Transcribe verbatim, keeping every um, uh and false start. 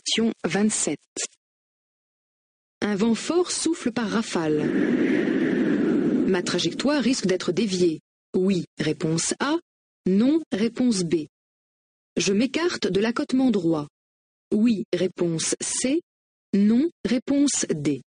Question vingt-sept. Un vent fort souffle par rafale. Ma trajectoire risque d'être déviée. Oui, réponse A. Non, réponse B. Je m'écarte de l'accotement droit. Oui, réponse C. Non, réponse D.